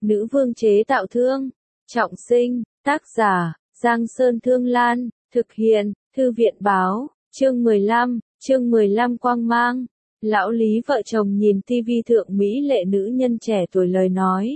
Nữ vương chế tạo thương. Trọng sinh, tác giả, Giang Sơn Thương Lan, thực hiện, Thư viện báo, chương 15 quang mang. Lão Lý vợ chồng nhìn tivi thượng mỹ lệ nữ nhân trẻ tuổi lời nói.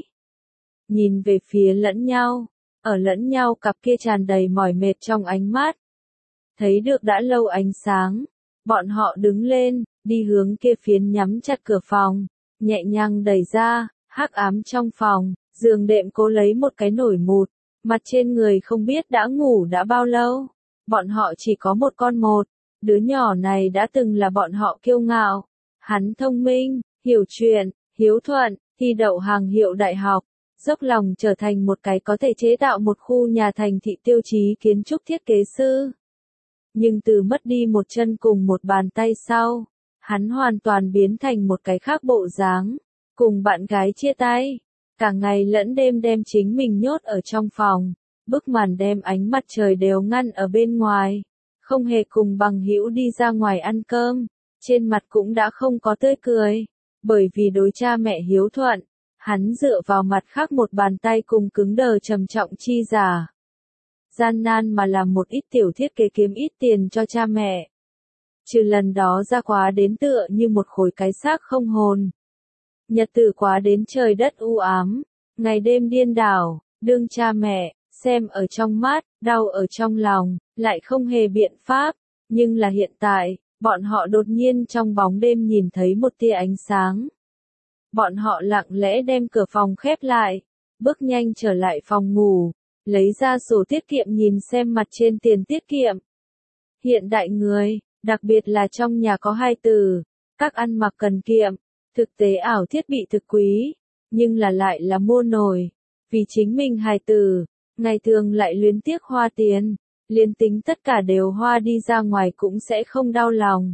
Nhìn về phía lẫn nhau, ở lẫn nhau cặp kia tràn đầy mỏi mệt trong ánh mắt. Thấy được đã lâu ánh sáng, bọn họ đứng lên, đi hướng kia phiến nhắm chặt cửa phòng, nhẹ nhàng đẩy ra, hắc ám trong phòng, giường đệm cố lấy một cái nổi mụt, mặt trên người không biết đã ngủ đã bao lâu. Bọn họ chỉ có một con một, đứa nhỏ này đã từng là bọn họ kiêu ngạo. Hắn thông minh, hiểu chuyện, hiếu thuận, thi đậu hàng hiệu đại học, dốc lòng trở thành một cái có thể chế tạo một khu nhà thành thị tiêu chí kiến trúc thiết kế sư. Nhưng từ mất đi một chân cùng một bàn tay sau, hắn hoàn toàn biến thành một cái khác bộ dáng, cùng bạn gái chia tay, cả ngày lẫn đêm đem chính mình nhốt ở trong phòng, bức màn đem ánh mặt trời đều ngăn ở bên ngoài, không hề cùng bằng hữu đi ra ngoài ăn cơm, trên mặt cũng đã không có tươi cười, bởi vì đối cha mẹ hiếu thuận, hắn dựa vào mặt khác một bàn tay cùng cứng đờ trầm trọng chi giả. Gian nan mà làm một ít tiểu thiết kế kiếm ít tiền cho cha mẹ. Trừ lần đó ra quá đến tựa như một khối cái xác không hồn. Nhật tử quá đến trời đất u ám, ngày đêm điên đảo, đương cha mẹ, xem ở trong mắt, đau ở trong lòng, lại không hề biện pháp. Nhưng là hiện tại, bọn họ đột nhiên trong bóng đêm nhìn thấy một tia ánh sáng. Bọn họ lặng lẽ đem cửa phòng khép lại, bước nhanh trở lại phòng ngủ, lấy ra sổ tiết kiệm nhìn xem mặt trên tiền tiết kiệm. Hiện đại người, đặc biệt là trong nhà có hai từ, các ăn mặc cần kiệm, thực tế ảo thiết bị thực quý, nhưng là lại là mua nổi, vì chính mình hài tử, ngày thường lại luyến tiếc hoa tiền, liên tính tất cả đều hoa đi ra ngoài cũng sẽ không đau lòng.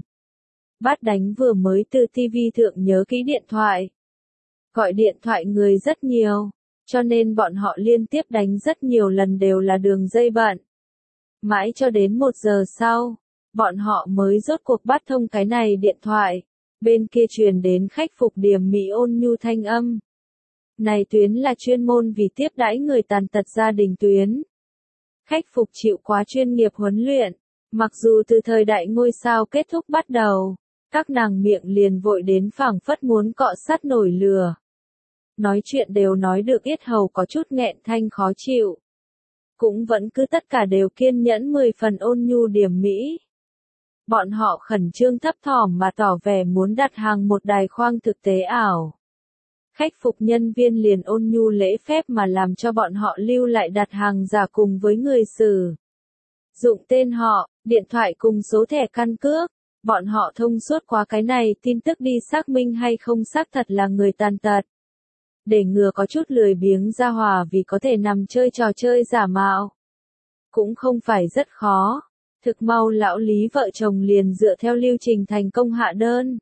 Bát đánh vừa mới từ TV thượng nhớ kỹ điện thoại. Gọi điện thoại người rất nhiều, cho nên bọn họ liên tiếp đánh rất nhiều lần đều là đường dây bận. Mãi cho đến 1 giờ sau, bọn họ mới rốt cuộc bắt thông cái này điện thoại, bên kia truyền đến khách phục điểm mỹ ôn nhu thanh âm. Này tuyến là chuyên môn vì tiếp đãi người tàn tật gia đình tuyến. Khách phục chịu quá chuyên nghiệp huấn luyện, mặc dù từ thời đại ngôi sao kết thúc bắt đầu, các nàng miệng liền vội đến phảng phất muốn cọ sắt nổi lửa. Nói chuyện đều nói được yết hầu có chút nghẹn thanh khó chịu. Cũng vẫn cứ tất cả đều kiên nhẫn 10 phần ôn nhu điểm mỹ. Bọn họ khẩn trương thấp thỏm mà tỏ vẻ muốn đặt hàng một đài khoang thực tế ảo. Khách phục nhân viên liền ôn nhu lễ phép mà làm cho bọn họ lưu lại đặt hàng giả cùng với người sử dụng tên họ, điện thoại cùng số thẻ căn cước. Bọn họ thông suốt qua cái này tin tức đi xác minh hay không xác thật là người tàn tật. Để ngừa có chút lười biếng ra hòa vì có thể nằm chơi trò chơi giả mạo. Cũng không phải rất khó. Thực mau lão Lý vợ chồng liền dựa theo lưu trình thành công hạ đơn.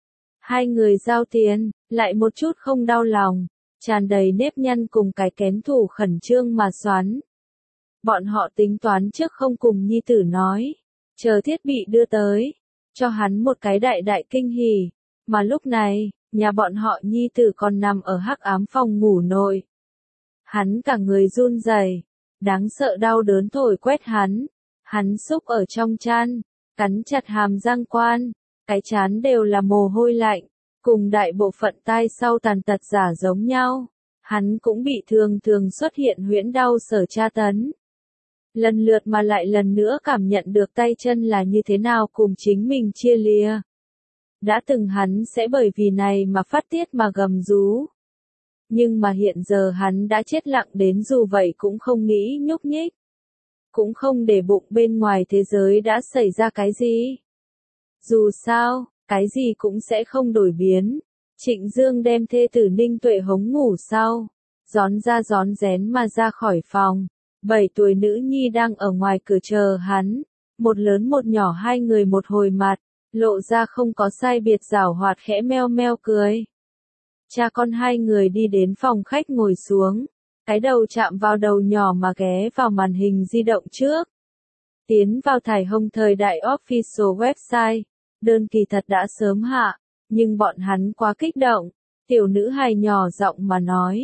Hai người giao tiền, lại một chút không đau lòng, tràn đầy nếp nhăn cùng cái kén thủ khẩn trương mà xoắn. Bọn họ tính toán trước không cùng nhi tử nói, chờ thiết bị đưa tới, cho hắn một cái đại đại kinh hỉ, mà lúc này, nhà bọn họ nhi tử còn nằm ở hắc ám phòng ngủ nội. Hắn cả người run rẩy, đáng sợ đau đớn thổi quét hắn xúc ở trong chăn, cắn chặt hàm răng quan, cái trán đều là mồ hôi lạnh, cùng đại bộ phận tai sau tàn tật giả giống nhau, hắn cũng bị thường xuất hiện huyễn đau sở tra tấn. Lần lượt mà lại lần nữa cảm nhận được tay chân là như thế nào cùng chính mình chia lìa. Đã từng hắn sẽ bởi vì này mà phát tiết mà gầm rú. Nhưng mà hiện giờ hắn đã chết lặng đến dù vậy cũng không nghĩ nhúc nhích. Cũng không để bụng bên ngoài thế giới đã xảy ra cái gì. Dù sao, cái gì cũng sẽ không đổi biến. Trịnh Dương đem thê tử Ninh Tuệ hống ngủ sau. Rón ra rón rén mà ra khỏi phòng. 7 tuổi nữ nhi đang ở ngoài cửa chờ hắn. Một lớn một nhỏ hai người một hồi mặt. Lộ ra không có sai biệt giảo hoạt khẽ meo meo cười. Cha con hai người đi đến phòng khách ngồi xuống. Cái đầu chạm vào đầu nhỏ mà ghé vào màn hình di động trước. Tiến vào thải hồng thời đại official website. Đơn kỳ thật đã sớm hạ, nhưng bọn hắn quá kích động. Tiểu nữ hài nhỏ giọng mà nói.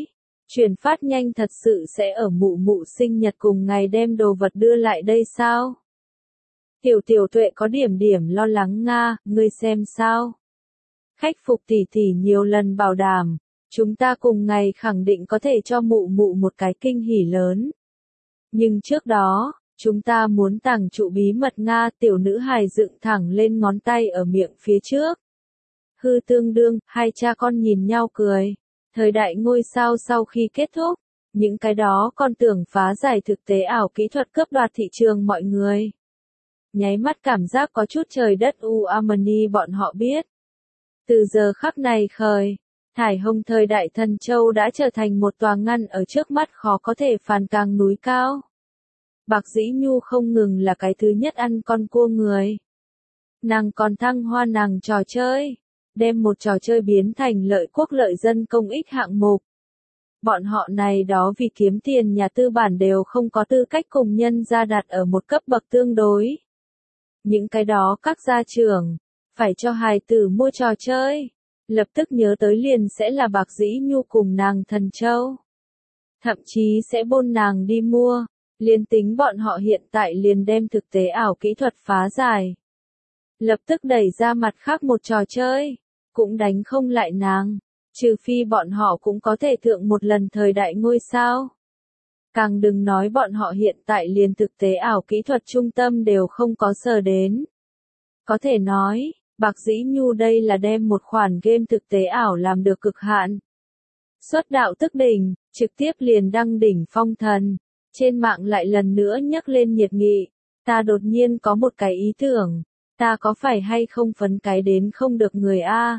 Chuyển phát nhanh thật sự sẽ ở mụ mụ sinh nhật cùng ngày đem đồ vật đưa lại đây sao? Tiểu Tiểu Tuệ có điểm lo lắng Nga, ngươi xem sao? Khách phục tỷ tỷ nhiều lần bảo đảm, chúng ta cùng ngày khẳng định có thể cho mụ mụ một cái kinh hỉ lớn. Nhưng trước đó, chúng ta muốn tàng trụ bí mật Nga. Tiểu nữ hài dựng thẳng lên ngón tay ở miệng phía trước. Hư tương đương, hai cha con nhìn nhau cười. Thời đại ngôi sao sau khi kết thúc, những cái đó con tưởng phá giải thực tế ảo kỹ thuật cướp đoạt thị trường mọi người. Nháy mắt cảm giác có chút trời đất u amani bọn họ biết. Từ giờ khắc này khởi, Thải Hồng thời đại Thần Châu đã trở thành một tòa ngăn ở trước mắt khó có thể phàn càng núi cao. Bạc Dĩ Nhu không ngừng là cái thứ nhất ăn con cua người. Nàng còn thăng hoa nàng trò chơi, đem một trò chơi biến thành lợi quốc lợi dân công ích hạng mục. Bọn họ này đó vì kiếm tiền nhà tư bản đều không có tư cách cùng nhân gia đặt ở một cấp bậc tương đối. Những cái đó các gia trưởng, phải cho hài tử mua trò chơi, lập tức nhớ tới liền sẽ là Bạc Dĩ Nhu cùng nàng Thần Châu. Thậm chí sẽ bôn nàng đi mua, liên tính bọn họ hiện tại liền đem thực tế ảo kỹ thuật phá giải. Lập tức đẩy ra mặt khác một trò chơi, cũng đánh không lại nàng, trừ phi bọn họ cũng có thể thượng một lần thời đại ngôi sao. Càng đừng nói bọn họ hiện tại liền thực tế ảo kỹ thuật trung tâm đều không có sờ đến. Có thể nói, Bạc Dĩ Nhu đây là đem một khoản game thực tế ảo làm được cực hạn. Xuất đạo tức đỉnh, trực tiếp liền đăng đỉnh phong thần, trên mạng lại lần nữa nhắc lên nhiệt nghị. Ta đột nhiên có một cái ý tưởng, ta có phải hay không phấn cái đến không được người a?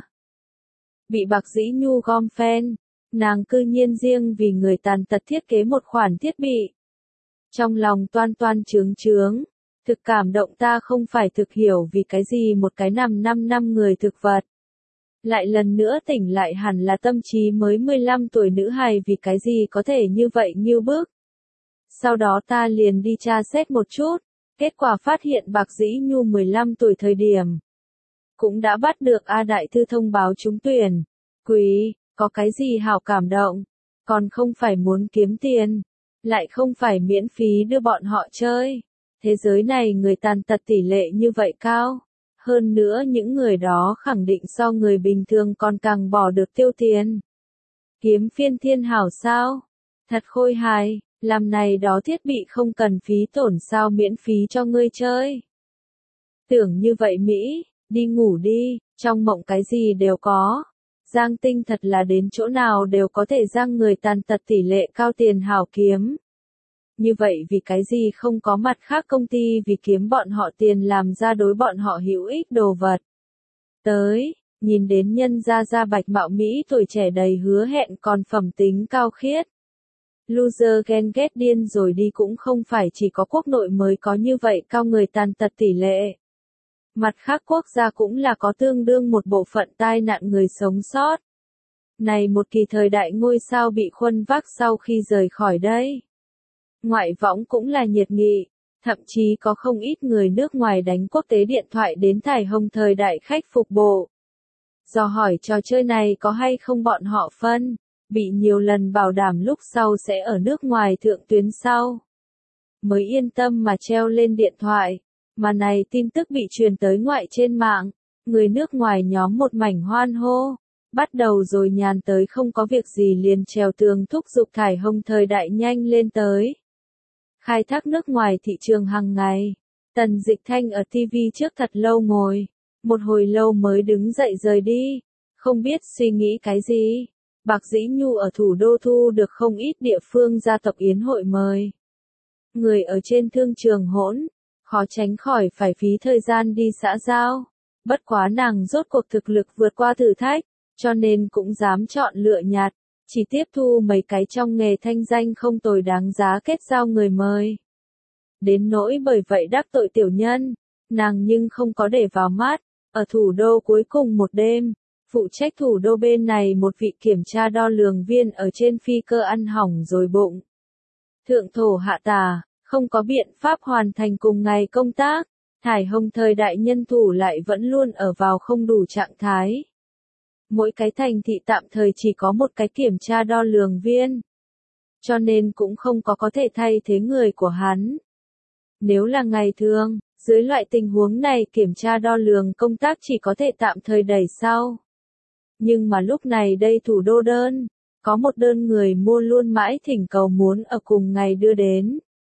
Bị Bạc Dĩ Nhu gom fan, nàng cư nhiên riêng vì người tàn tật thiết kế một khoản thiết bị. Trong lòng toan toan trướng trướng, thực cảm động ta không phải thực hiểu vì cái gì một cái nằm 5 năm người thực vật. Lại lần nữa tỉnh lại hẳn là tâm trí mới 15 tuổi nữ hài vì cái gì có thể như vậy nghiêu bức. Sau đó ta liền đi tra xét một chút, kết quả phát hiện Bạc Dĩ Nhu 15 tuổi thời điểm. Cũng đã bắt được A Đại Thư thông báo trúng tuyển. Quý, có cái gì hảo cảm động, còn không phải muốn kiếm tiền, lại không phải miễn phí đưa bọn họ chơi. Thế giới này người tàn tật tỷ lệ như vậy cao. Hơn nữa những người đó khẳng định so người bình thường còn càng bỏ được tiêu tiền. Kiếm phiên thiên hảo sao? Thật khôi hài, làm này đó thiết bị không cần phí tổn sao miễn phí cho ngươi chơi. Tưởng như vậy Mỹ, đi ngủ đi, trong mộng cái gì đều có. Giang Tinh thật là đến chỗ nào đều có thể giang người tàn tật tỷ lệ cao tiền hảo kiếm. Như vậy vì cái gì không có mặt khác công ty vì kiếm bọn họ tiền làm ra đối bọn họ hữu ích đồ vật. Tới, nhìn đến nhân gia bạch mạo Mỹ tuổi trẻ đầy hứa hẹn còn phẩm tính cao khiết. Loser ghen ghét điên rồi đi cũng không phải chỉ có quốc nội mới có như vậy cao người tàn tật tỷ lệ. Mặt khác quốc gia cũng là có tương đương một bộ phận tai nạn người sống sót. Này một kỳ thời đại ngôi sao bị khuân vác sau khi rời khỏi đây. Ngoại võng cũng là nhiệt nghị, thậm chí có không ít người nước ngoài đánh quốc tế điện thoại đến Thải Hồng thời đại khách phục bộ. Do hỏi trò chơi này có hay không bọn họ phân, bị nhiều lần bảo đảm lúc sau sẽ ở nước ngoài thượng tuyến sau. Mới yên tâm mà treo lên điện thoại, mà này tin tức bị truyền tới ngoại trên mạng, người nước ngoài nhóm một mảnh hoan hô. Bắt đầu rồi nhàn tới không có việc gì liền trèo tường thúc giục Thải Hồng thời đại nhanh lên tới. Khai thác nước ngoài thị trường hàng ngày. Tần Dịch Thanh ở TV trước thật lâu ngồi. Một hồi lâu mới đứng dậy rời đi. Không biết suy nghĩ cái gì. Bạc Dĩ Nhu ở thủ đô thu được không ít địa phương gia tộc yến hội mời. Người ở trên thương trường hỗn. Khó tránh khỏi phải phí thời gian đi xã giao. Bất quá nàng rốt cuộc thực lực vượt qua thử thách. Cho nên cũng dám chọn lựa nhạt. Chỉ tiếp thu mấy cái trong nghề thanh danh không tồi đáng giá kết giao người mời. Đến nỗi bởi vậy đắc tội tiểu nhân, nàng nhưng không có để vào mắt. Ở thủ đô cuối cùng một đêm, phụ trách thủ đô bên này một vị kiểm tra đo lường viên ở trên phi cơ ăn hỏng rồi bụng. Thượng thổ hạ tà, không có biện pháp hoàn thành cùng ngày công tác. Thải Hồng thời đại nhân thủ lại vẫn luôn ở vào không đủ trạng thái. Mỗi cái thành thị tạm thời chỉ có một cái kiểm tra đo lường viên, cho nên cũng không có thể thay thế người của hắn. Nếu là ngày thường, dưới loại tình huống này kiểm tra đo lường công tác chỉ có thể tạm thời đẩy sau. Nhưng mà lúc này đây thủ đô đơn, có một đơn người mua luôn mãi thỉnh cầu muốn ở cùng ngày đưa đến.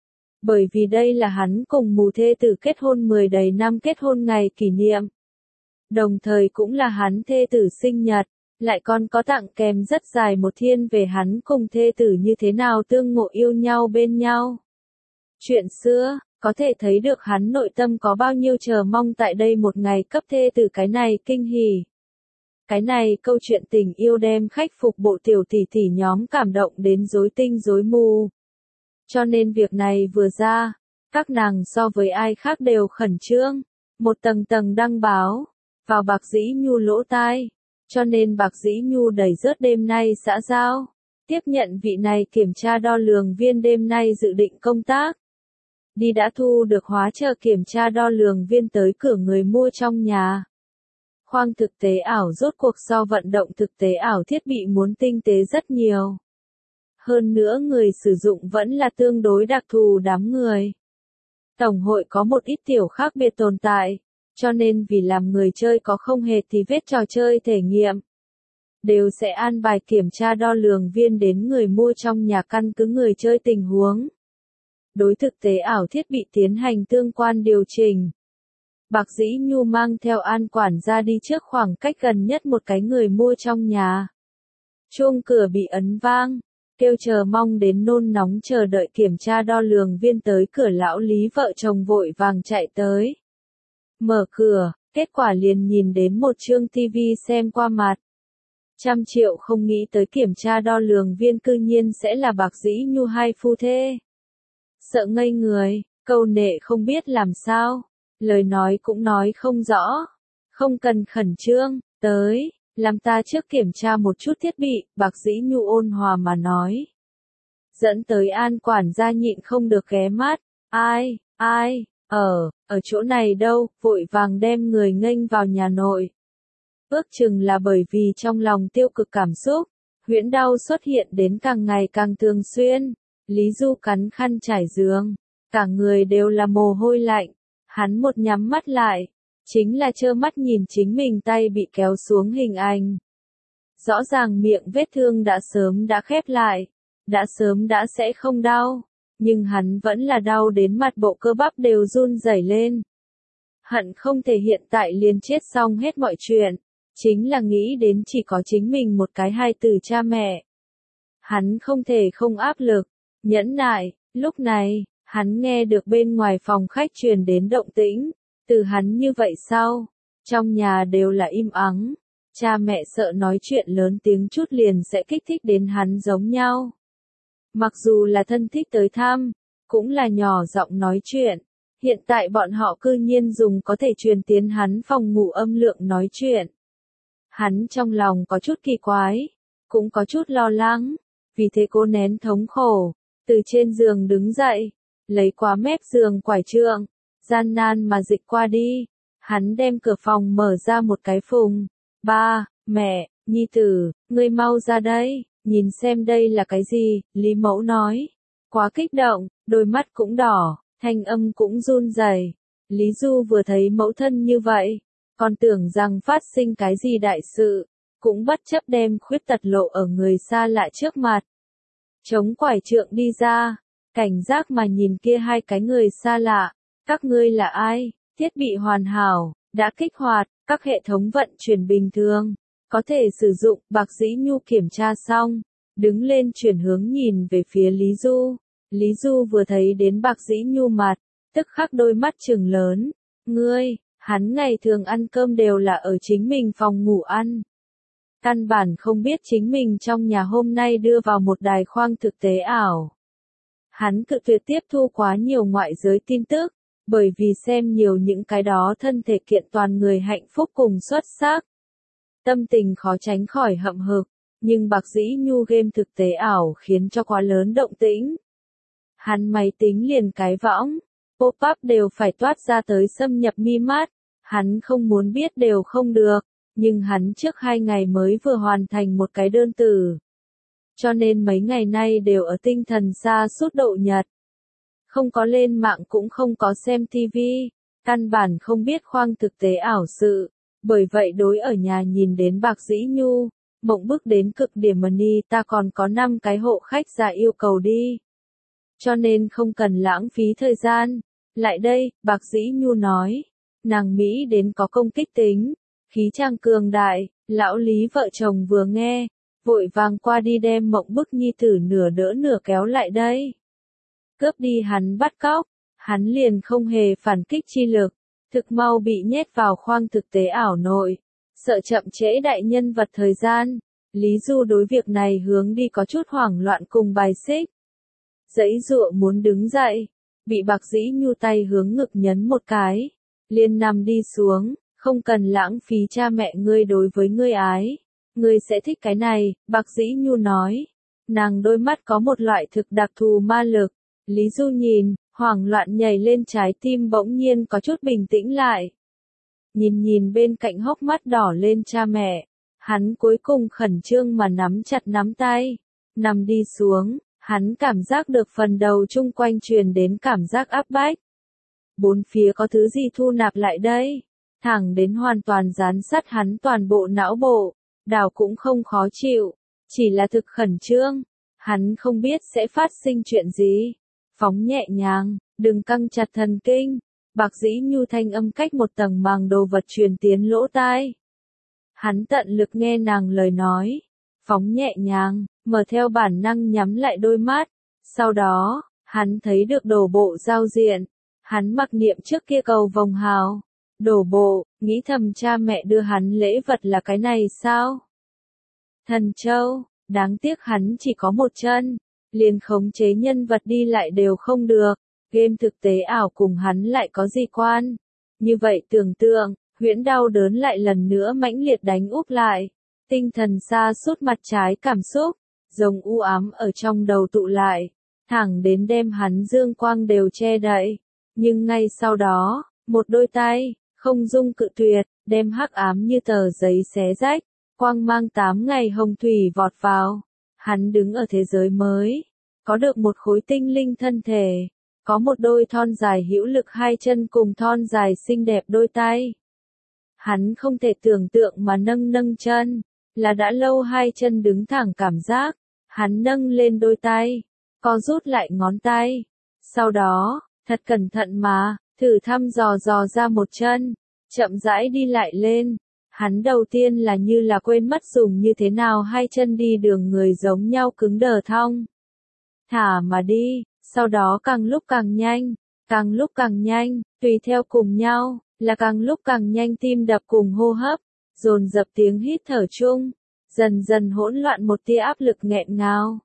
Bởi vì đây là hắn cùng mù thê tử kết hôn 10 đầy năm kết hôn ngày kỷ niệm. Đồng thời cũng là hắn thê tử sinh nhật, lại còn có tặng kèm rất dài một thiên về hắn cùng thê tử như thế nào tương ngộ yêu nhau bên nhau. Chuyện xưa, có thể thấy được hắn nội tâm có bao nhiêu chờ mong tại đây một ngày cấp thê tử cái này kinh hỉ. Cái này câu chuyện tình yêu đem khách phục bộ tiểu tỷ tỷ nhóm cảm động đến rối tinh rối mù. Cho nên việc này vừa ra, các nàng so với ai khác đều khẩn trương, một tầng tầng đăng báo, vào Bạc Dĩ Nhu lỗ tai, cho nên Bạc Dĩ Nhu đẩy rớt đêm nay xã giao, tiếp nhận vị này kiểm tra đo lường viên đêm nay dự định công tác. Đi đã thu được hóa chờ kiểm tra đo lường viên tới cửa người mua trong nhà. Khoang thực tế ảo rốt cuộc so vận động thực tế ảo thiết bị muốn tinh tế rất nhiều. Hơn nữa người sử dụng vẫn là tương đối đặc thù đám người. Tổng hội có một ít tiểu khác biệt tồn tại, cho nên vì làm người chơi có không hề tí vết trò chơi thể nghiệm. Đều sẽ an bài kiểm tra đo lường viên đến người mua trong nhà căn cứ người chơi tình huống. Đối thực tế ảo thiết bị tiến hành tương quan điều chỉnh. Bạc Dĩ Nhu mang theo An quản gia đi trước khoảng cách gần nhất một cái người mua trong nhà. Chuông cửa bị ấn vang, kêu chờ mong đến nôn nóng chờ đợi kiểm tra đo lường viên tới cửa lão Lý vợ chồng vội vàng chạy tới. Mở cửa, kết quả liền nhìn đến một chương TV xem qua mặt. 100 triệu không nghĩ tới kiểm tra đo lường viên cư nhiên sẽ là Bạc Dĩ Nhu hai phu thê. Sợ ngây người, câu nệ không biết làm sao, lời nói cũng nói không rõ, không cần khẩn trương, tới, làm ta trước kiểm tra một chút thiết bị, Bạc Dĩ Nhu ôn hòa mà nói. Dẫn tới An quản gia nhịn không được ghé mắt, ai, ở chỗ này đâu, vội vàng đem người nghênh vào nhà nội. Ước chừng là bởi vì trong lòng tiêu cực cảm xúc, huyễn đau xuất hiện đến càng ngày càng thường xuyên. Lý Du cắn khăn trải giường, cả người đều là mồ hôi lạnh, hắn một nhắm mắt lại, chính là trơ mắt nhìn chính mình tay bị kéo xuống hình ảnh. Rõ ràng miệng vết thương đã sớm đã khép lại, đã sớm đã sẽ không đau, nhưng hắn vẫn là đau đến mặt bộ cơ bắp đều run rẩy lên. Hận không thể hiện tại liền chết xong hết mọi chuyện, chính là nghĩ đến chỉ có chính mình một cái hai từ cha mẹ. Hắn không thể không áp lực. Nhẫn nại, lúc này, hắn nghe được bên ngoài phòng khách truyền đến động tĩnh, từ hắn như vậy sau, trong nhà đều là im ắng, cha mẹ sợ nói chuyện lớn tiếng chút liền sẽ kích thích đến hắn giống nhau. Mặc dù là thân thích tới thăm, cũng là nhỏ giọng nói chuyện, hiện tại bọn họ cư nhiên dùng có thể truyền tiến hắn phòng ngủ âm lượng nói chuyện. Hắn trong lòng có chút kỳ quái, cũng có chút lo lắng, vì thế cố nén thống khổ. Từ trên giường đứng dậy, lấy qua mép giường quải trượng, gian nan mà dịch qua đi, hắn đem cửa phòng mở ra một cái phùng. Ba, mẹ, nhi tử, ngươi mau ra đây, nhìn xem đây là cái gì, Lý Mẫu nói. Quá kích động, đôi mắt cũng đỏ, thanh âm cũng run rẩy. Lý Du vừa thấy mẫu thân như vậy, còn tưởng rằng phát sinh cái gì đại sự, cũng bất chấp đem khuyết tật lộ ở người xa lạ trước mặt. Chống quải trượng đi ra, cảnh giác mà nhìn kia hai cái người xa lạ, các ngươi là ai, thiết bị hoàn hảo, đã kích hoạt, các hệ thống vận chuyển bình thường, có thể sử dụng. Bạc Dĩ Nhu kiểm tra xong, đứng lên chuyển hướng nhìn về phía Lý Du. Lý Du vừa thấy đến Bạc Dĩ Nhu mặt, tức khắc đôi mắt trừng lớn, ngươi, hắn ngày thường ăn cơm đều là ở chính mình phòng ngủ ăn. Căn bản không biết chính mình trong nhà hôm nay đưa vào một đài khoang thực tế ảo. Hắn cự tuyệt tiếp thu quá nhiều ngoại giới tin tức, bởi vì xem nhiều những cái đó thân thể kiện toàn người hạnh phúc cùng xuất sắc. Tâm tình khó tránh khỏi hậm hực, nhưng Bạc Dĩ Nhu game thực tế ảo khiến cho quá lớn động tĩnh. Hắn máy tính liền cái võng, pop-up đều phải toát ra tới xâm nhập mi mắt, hắn không muốn biết đều không được. Nhưng hắn trước 2 ngày mới vừa hoàn thành một cái đơn từ. cho nên mấy ngày nay đều ở tinh thần sa sút độ nhật. Không có lên mạng cũng không có xem tivi, căn bản không biết khoang thực tế ảo sự, bởi vậy đối ở nhà nhìn đến Bạc Dĩ Nhu, mộng bức đến cực điểm mà ni ta còn có 5 cái hộ khách già yêu cầu đi. Cho nên không cần lãng phí thời gian. Lại đây, Bạc Dĩ Nhu nói, nàng Mỹ đến có công kích tính, khí trang cường đại, lão Lý vợ chồng vừa nghe, vội vàng qua đi đem mộng bức nhi tử nửa đỡ nửa kéo lại đây. Cướp đi hắn bắt cóc, hắn liền không hề phản kích chi lực, thực mau bị nhét vào khoang thực tế ảo nội, sợ chậm trễ đại nhân vật thời gian. Lý Du đối việc này hướng đi có chút hoảng loạn cùng bài xích. Giãy giụa muốn đứng dậy, bị Bạc Dĩ Nhu tay hướng ngực nhấn một cái, liền nằm đi xuống, không cần lãng phí cha mẹ ngươi đối với ngươi ái, ngươi sẽ thích cái này, Bạc Dĩ Nhu nói. Nàng đôi mắt có một loại thực đặc thù ma lực, Lý Du nhìn, hoảng loạn nhảy lên trái tim bỗng nhiên có chút bình tĩnh lại. Nhìn bên cạnh hốc mắt đỏ lên cha mẹ, hắn cuối cùng khẩn trương mà nắm chặt nắm tay, nằm đi xuống. Hắn cảm giác được phần đầu chung quanh truyền đến cảm giác áp bách. Bốn phía có thứ gì thu nạp lại đây, thẳng đến hoàn toàn dán sát hắn toàn bộ não bộ, đảo cũng không khó chịu, chỉ là thực khẩn trương. Hắn không biết sẽ phát sinh chuyện gì. Phóng nhẹ nhàng, đừng căng chặt thần kinh. Bạc Dĩ Nhu thanh âm cách một tầng màng đồ vật truyền tiến lỗ tai. Hắn tận lực nghe nàng lời nói. Phóng nhẹ nhàng, mở theo bản năng nhắm lại đôi mắt. Sau đó, hắn thấy được đổ bộ giao diện. Hắn mặc niệm trước kia cầu vồng hào. Đổ bộ, nghĩ thầm cha mẹ đưa hắn lễ vật là cái này sao? Thần châu, đáng tiếc hắn chỉ có một chân. Liền khống chế nhân vật đi lại đều không được. Game thực tế ảo cùng hắn lại có gì quan? Như vậy tưởng tượng, huyễn đau đớn lại lần nữa mãnh liệt đánh úp lại. Tinh thần sa sút mặt trái cảm xúc, giống u ám ở trong đầu tụ lại, thẳng đến đem hắn dương quang đều che đậy. Nhưng ngay sau đó, một đôi tay, không dung cự tuyệt, đem hắc ám như tờ giấy xé rách, quang mang 8 ngày hồng thủy vọt vào. Hắn đứng ở thế giới mới, có được một khối tinh linh thân thể, có một đôi thon dài hữu lực hai chân cùng thon dài xinh đẹp đôi tay. Hắn không thể tưởng tượng mà nâng chân, là đã lâu hai chân đứng thẳng cảm giác. Hắn nâng lên đôi tay, co rút lại ngón tay. Sau đó, thật cẩn thận mà, thử thăm dò ra một chân, chậm rãi đi lại lên. Hắn đầu tiên là như là quên mất dùng như thế nào hai chân đi đường người giống nhau cứng đờ thong thả mà đi, sau đó càng lúc càng nhanh, tùy theo cùng nhau, là càng lúc càng nhanh tim đập cùng hô hấp, dồn dập tiếng hít thở chung, dần dần hỗn loạn một tia áp lực nghẹn ngào.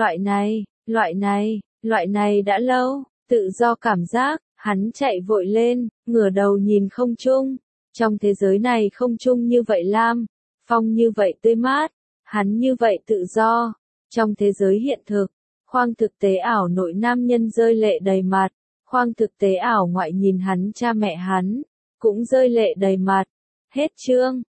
Loại này đã lâu, tự do cảm giác, hắn chạy vội lên, ngửa đầu nhìn không trung. Trong thế giới này không trung như vậy lam, phong như vậy tươi mát, hắn như vậy tự do. Trong thế giới hiện thực, khoang thực tế ảo nội nam nhân rơi lệ đầy mặt, khoang thực tế ảo ngoại nhìn hắn cha mẹ hắn, cũng rơi lệ đầy mặt. Hết chương.